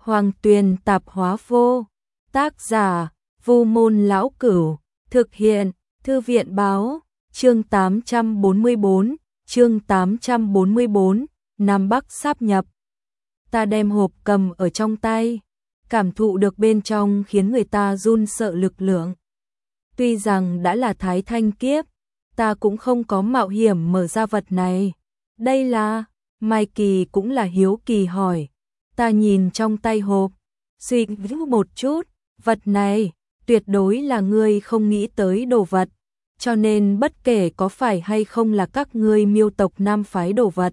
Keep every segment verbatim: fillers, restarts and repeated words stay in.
Hoàng Tuyền tạp hóa vô. Tác giả, Vu Môn Lão Cửu. Thực hiện, Thư viện báo. Chương tám trăm bốn mươi bốn, chương tám trăm bốn mươi bốn, Nam Bắc sáp nhập. Ta đem hộp cầm ở trong tay, cảm thụ được bên trong khiến người ta run sợ lực lượng. Tuy rằng đã là thái thanh kiếp, ta cũng không có mạo hiểm mở ra vật này. Đây là, Mai Kỳ cũng là hiếu kỳ hỏi. Ta nhìn trong tay hộp, suy nghĩ một chút, vật này tuyệt đối là ngươi không nghĩ tới đồ vật, cho nên bất kể có phải hay không là các ngươi Miêu tộc Nam phái đồ vật,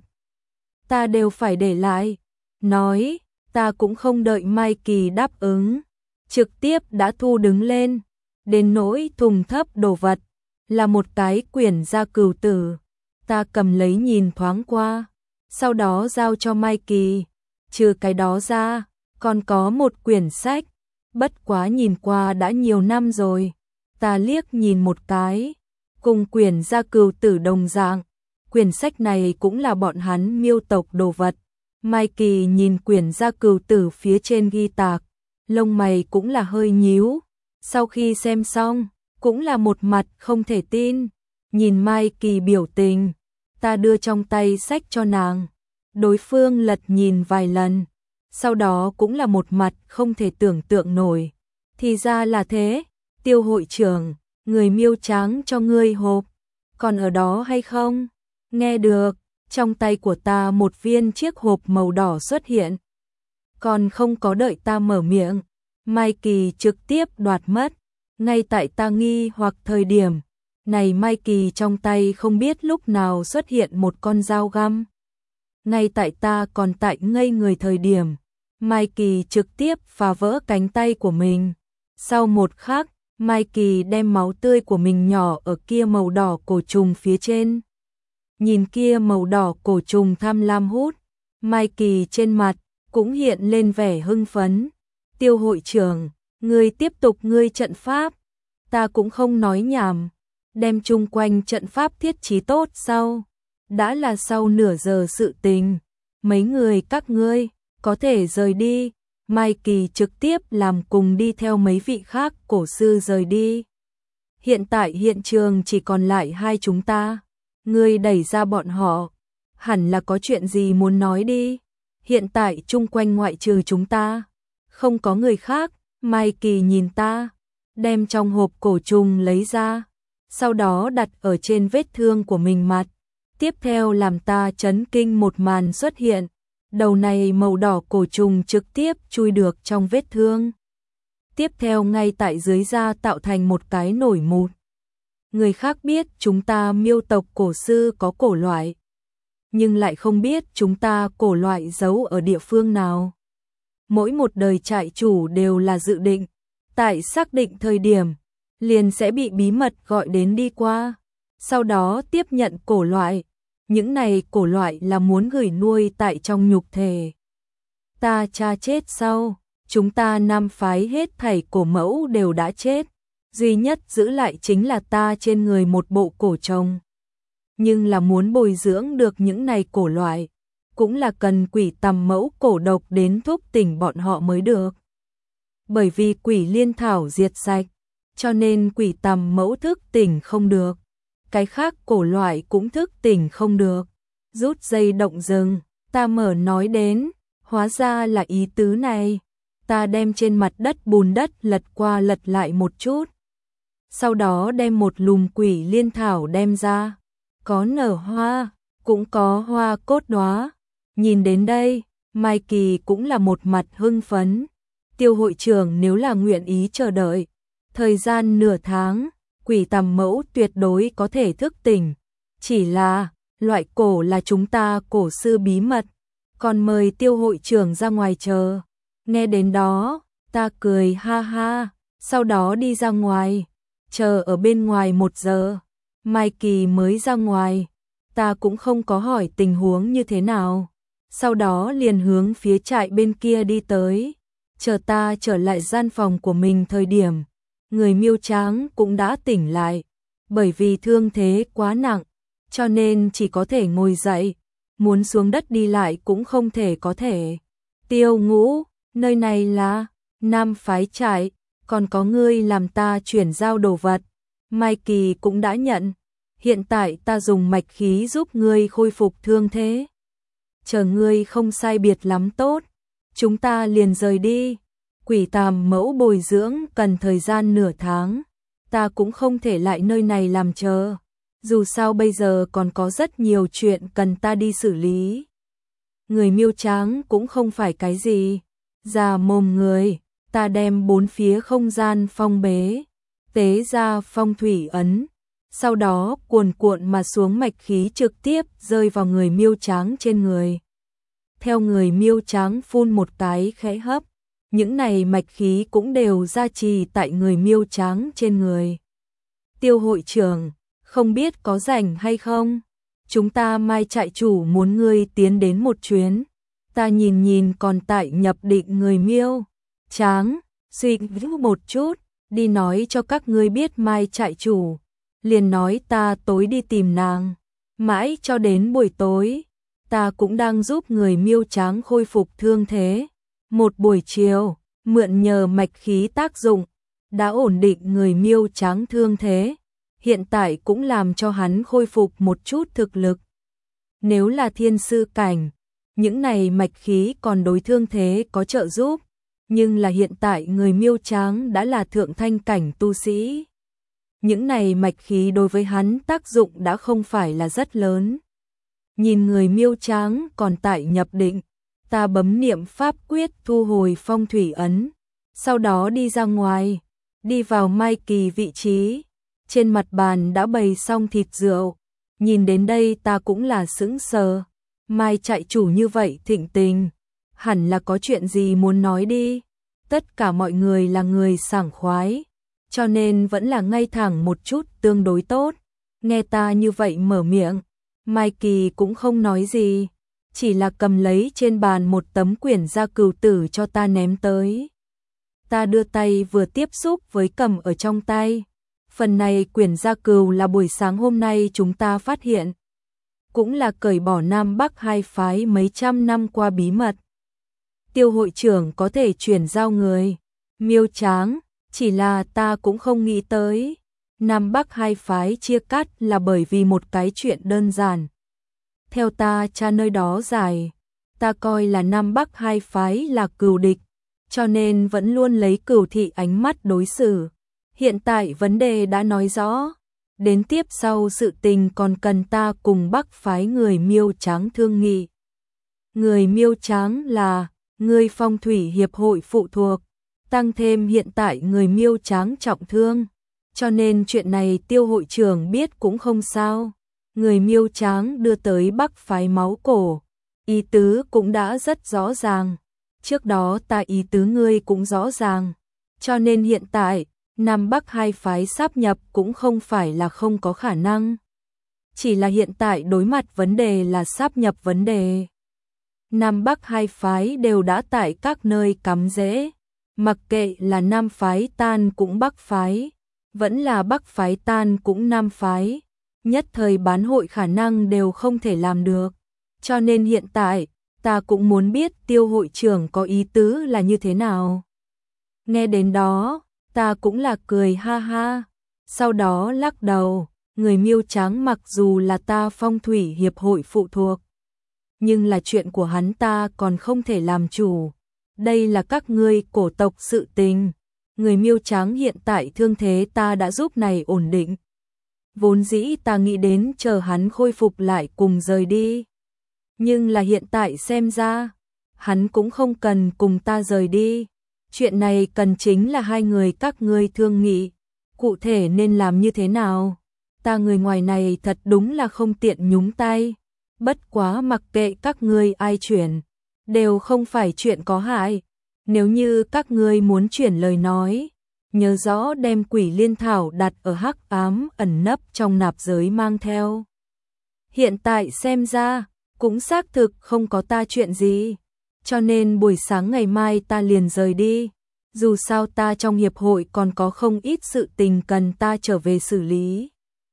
ta đều phải để lại. Nói, ta cũng không đợi Mai Kỳ đáp ứng, trực tiếp đã thu đứng lên. Đến nỗi thùng thấp đồ vật, là một cái quyển gia cửu tử. Ta cầm lấy nhìn thoáng qua, sau đó giao cho Mai Kỳ. Trừ cái đó ra, còn có một quyển sách, bất quá nhìn qua đã nhiều năm rồi. Ta liếc nhìn một cái, cùng quyển gia cửu tử đồng dạng. Quyển sách này cũng là bọn hắn Miêu tộc đồ vật. Mai Kỳ nhìn quyển gia cửu tử phía trên ghi tạc, lông mày cũng là hơi nhíu. Sau khi xem xong, cũng là một mặt không thể tin. Nhìn Mai Kỳ biểu tình, ta đưa trong tay sách cho nàng. Đối phương lật nhìn vài lần, sau đó cũng là một mặt không thể tưởng tượng nổi. Thì ra là thế, Tiêu hội trưởng, người Miêu tráng cho ngươi hộp, còn ở đó hay không? Nghe được, trong tay của ta một viên chiếc hộp màu đỏ xuất hiện. Còn không có đợi ta mở miệng, Mai Kỳ trực tiếp đoạt mất. Ngay tại ta nghi hoặc thời điểm, này Mai Kỳ trong tay không biết lúc nào xuất hiện một con dao găm. Ngay tại ta còn tại ngây người thời điểm, Mai Kỳ trực tiếp phá vỡ cánh tay của mình. Sau một khắc, Mai Kỳ đem máu tươi của mình nhỏ ở kia màu đỏ cổ trùng phía trên. Nhìn kia màu đỏ cổ trùng tham lam hút, Mai Kỳ trên mặt cũng hiện lên vẻ hưng phấn. Tiêu hội trưởng, ngươi tiếp tục ngươi trận pháp. Ta cũng không nói nhảm, đem chung quanh trận pháp thiết trí tốt sau. Đã là sau nửa giờ sự tình, mấy người các ngươi có thể rời đi. Mai Kỳ trực tiếp làm cùng đi theo mấy vị khác cổ sư rời đi. Hiện tại hiện trường chỉ còn lại hai chúng ta. Ngươi đẩy ra bọn họ, hẳn là có chuyện gì muốn nói đi. Hiện tại chung quanh ngoại trừ chúng ta, không có người khác. Mai Kỳ nhìn ta, đem trong hộp cổ trùng lấy ra, sau đó đặt ở trên vết thương của mình mặt. Tiếp theo làm ta chấn kinh một màn xuất hiện, đầu này màu đỏ cổ trùng trực tiếp chui được trong vết thương. Tiếp theo ngay tại dưới da tạo thành một cái nổi mụn. Người khác biết chúng ta Miêu tộc cổ sư có cổ loại, nhưng lại không biết chúng ta cổ loại giấu ở địa phương nào. Mỗi một đời trại chủ đều là dự định, tại xác định thời điểm, liền sẽ bị bí mật gọi đến đi qua, sau đó tiếp nhận cổ loại. Những này cổ loại là muốn gửi nuôi tại trong nhục thể. Ta cha chết sau, chúng ta Nam phái hết thảy cổ mẫu đều đã chết, duy nhất giữ lại chính là ta trên người một bộ cổ trùng. Nhưng là muốn bồi dưỡng được những này cổ loại, cũng là cần quỷ tầm mẫu cổ độc đến thúc tỉnh bọn họ mới được. Bởi vì quỷ liên thảo diệt sạch, cho nên quỷ tầm mẫu thức tỉnh không được. Cái khác cổ loại cũng thức tỉnh không được. Rút dây động rừng, ta mở nói đến, hóa ra là ý tứ này. Ta đem trên mặt đất bùn đất lật qua lật lại một chút. Sau đó đem một lùm quỷ liên thảo đem ra. Có nở hoa, cũng có hoa cốt đóa. Nhìn đến đây, Mai Kỳ cũng là một mặt hưng phấn. Tiêu hội trưởng nếu là nguyện ý chờ đợi, thời gian nửa tháng, quỷ tầm mẫu tuyệt đối có thể thức tỉnh. Chỉ là, loại cổ là chúng ta cổ sư bí mật, còn mời tiêu hội trưởng ra ngoài chờ. Nghe đến đó, ta cười ha ha, sau đó đi ra ngoài, chờ ở bên ngoài một giờ. Mai Kỳ mới ra ngoài, ta cũng không có hỏi tình huống như thế nào. Sau đó liền hướng phía trại bên kia đi tới. Chờ ta trở lại gian phòng của mình thời điểm, người Miêu tráng cũng đã tỉnh lại. Bởi vì thương thế quá nặng, cho nên chỉ có thể ngồi dậy, muốn xuống đất đi lại cũng không thể có thể. Tiêu Ngũ, Nơi này là Nam phái trại, còn có ngươi làm ta chuyển giao đồ vật. Mai Kỳ cũng đã nhận. Hiện tại ta dùng mạch khí giúp ngươi khôi phục thương thế. Chờ ngươi không sai biệt lắm tốt, chúng ta liền rời đi. Quỷ Tàm mẫu bồi dưỡng cần thời gian nửa tháng, ta cũng không thể lại nơi này làm chờ. Dù sao bây giờ còn có rất nhiều chuyện cần ta đi xử lý. Người Miêu Tráng cũng không phải cái gì già mồm người, ta đem bốn phía không gian phong bế, tế ra phong thủy ấn, sau đó cuồn cuộn mà xuống mạch khí trực tiếp rơi vào người Miêu Tráng trên người. Theo người Miêu Tráng phun một cái khẽ hấp, những này mạch khí cũng đều gia trì tại người Miêu Tráng trên người. Tiêu hội trưởng, không biết có rảnh hay không? Chúng ta mai trại chủ muốn ngươi tiến đến một chuyến. Ta nhìn nhìn còn tại nhập định người Miêu Tráng, suy nghĩ một chút, đi nói cho các ngươi biết mai trại chủ. Liền nói ta tối đi tìm nàng. Mãi cho đến buổi tối, ta cũng đang giúp người Miêu Tráng khôi phục thương thế. Một buổi chiều, mượn nhờ mạch khí tác dụng, đã ổn định người Miêu Tráng thương thế. Hiện tại cũng làm cho hắn khôi phục một chút thực lực. Nếu là thiên sư cảnh, những này mạch khí còn đối thương thế có trợ giúp, nhưng là hiện tại người Miêu Tráng đã là thượng thanh cảnh tu sĩ. Những này mạch khí đối với hắn tác dụng đã không phải là rất lớn. Nhìn người Miêu Tráng còn tại nhập định, ta bấm niệm pháp quyết thu hồi phong thủy ấn, sau đó đi ra ngoài, đi vào Mai Kỳ vị trí. Trên mặt bàn đã bày xong thịt rượu, nhìn đến đây ta cũng là sững sờ. Mai trại chủ như vậy thịnh tình, hẳn là có chuyện gì muốn nói đi. Tất cả mọi người là người sảng khoái, cho nên vẫn là ngay thẳng một chút tương đối tốt. Nghe ta như vậy mở miệng, Mai Kỳ cũng không nói gì, chỉ là cầm lấy trên bàn một tấm quyển gia cừu tử cho ta ném tới. Ta đưa tay vừa tiếp xúc với cầm ở trong tay. Phần này quyển gia cừu là buổi sáng hôm nay chúng ta phát hiện, cũng là cởi bỏ Nam Bắc hai phái mấy trăm năm qua bí mật. Tiêu hội trưởng có thể chuyển giao người Miêu Tráng, chỉ là ta cũng không nghĩ tới Nam Bắc hai phái chia cắt là bởi vì một cái chuyện đơn giản. Theo ta cha nơi đó giải, ta coi là Nam Bắc hai phái là cừu địch, cho nên vẫn luôn lấy cừu thị ánh mắt đối xử. Hiện tại vấn đề đã nói rõ, đến tiếp sau sự tình còn cần ta cùng Bắc phái người Miêu Tráng thương nghị. Người Miêu Tráng là người phong thủy hiệp hội phụ thuộc, tăng thêm hiện tại người Miêu Tráng trọng thương, cho nên chuyện này Tiêu hội trưởng biết cũng không sao. Người Miêu Tráng đưa tới Bắc phái máu cổ, ý tứ cũng đã rất rõ ràng. Trước đó ta ý tứ ngươi cũng rõ ràng, cho nên hiện tại Nam Bắc hai phái sáp nhập cũng không phải là không có khả năng. Chỉ là hiện tại đối mặt vấn đề là sáp nhập vấn đề. Nam Bắc hai phái đều đã tại các nơi cắm rễ, mặc kệ là Nam phái tan cũng Bắc phái, vẫn là Bắc phái tan cũng Nam phái, nhất thời bán hội khả năng đều không thể làm được. Cho nên hiện tại, ta cũng muốn biết Tiêu hội trưởng có ý tứ là như thế nào. Nghe đến đó, ta cũng là cười ha ha, sau đó lắc đầu. Người Miêu Tráng mặc dù là ta phong thủy hiệp hội phụ thuộc, nhưng là chuyện của hắn ta còn không thể làm chủ. Đây là các ngươi cổ tộc sự tình. Người Miêu Tráng hiện tại thương thế ta đã giúp này ổn định. Vốn dĩ ta nghĩ đến chờ hắn khôi phục lại cùng rời đi. Nhưng là hiện tại xem ra, hắn cũng không cần cùng ta rời đi. Chuyện này cần chính là hai người các ngươi thương nghị, cụ thể nên làm như thế nào. Ta người ngoài này thật đúng là không tiện nhúng tay. Bất quá mặc kệ các ngươi ai chuyển, đều không phải chuyện có hại. Nếu như các ngươi muốn chuyển lời nói, nhớ rõ đem Quỷ Liên Thảo đặt ở hắc ám ẩn nấp trong nạp giới mang theo. Hiện tại xem ra, cũng xác thực không có ta chuyện gì, cho nên buổi sáng ngày mai ta liền rời đi. Dù sao ta trong hiệp hội còn có không ít sự tình cần ta trở về xử lý.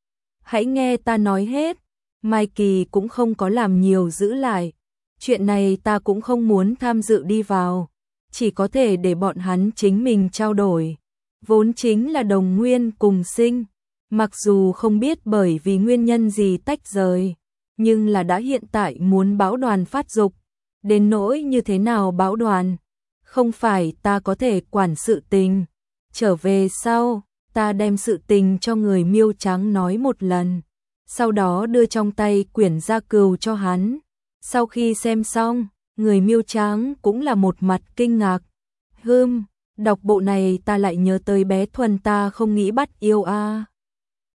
Hãy nghe ta nói hết. Mai Kỳ cũng không có làm nhiều giữ lại. Chuyện này ta cũng không muốn tham dự đi vào. chỉ có thể để bọn hắn chính mình trao đổi. Vốn chính là đồng nguyên cùng sinh, mặc dù không biết bởi vì nguyên nhân gì tách rời, nhưng là đã hiện tại muốn bão đoàn phát dục, đến nỗi như thế nào bão đoàn, không phải ta có thể quản sự tình. Trở về sau, ta đem sự tình cho người Miêu Trắng nói một lần, sau đó đưa trong tay quyển gia cừu cho hắn. Sau khi xem xong, người Miêu Trắng cũng là một mặt kinh ngạc. Hừm, đọc bộ này ta lại nhớ tới bé Thuần ta không nghĩ bắt yêu a. À.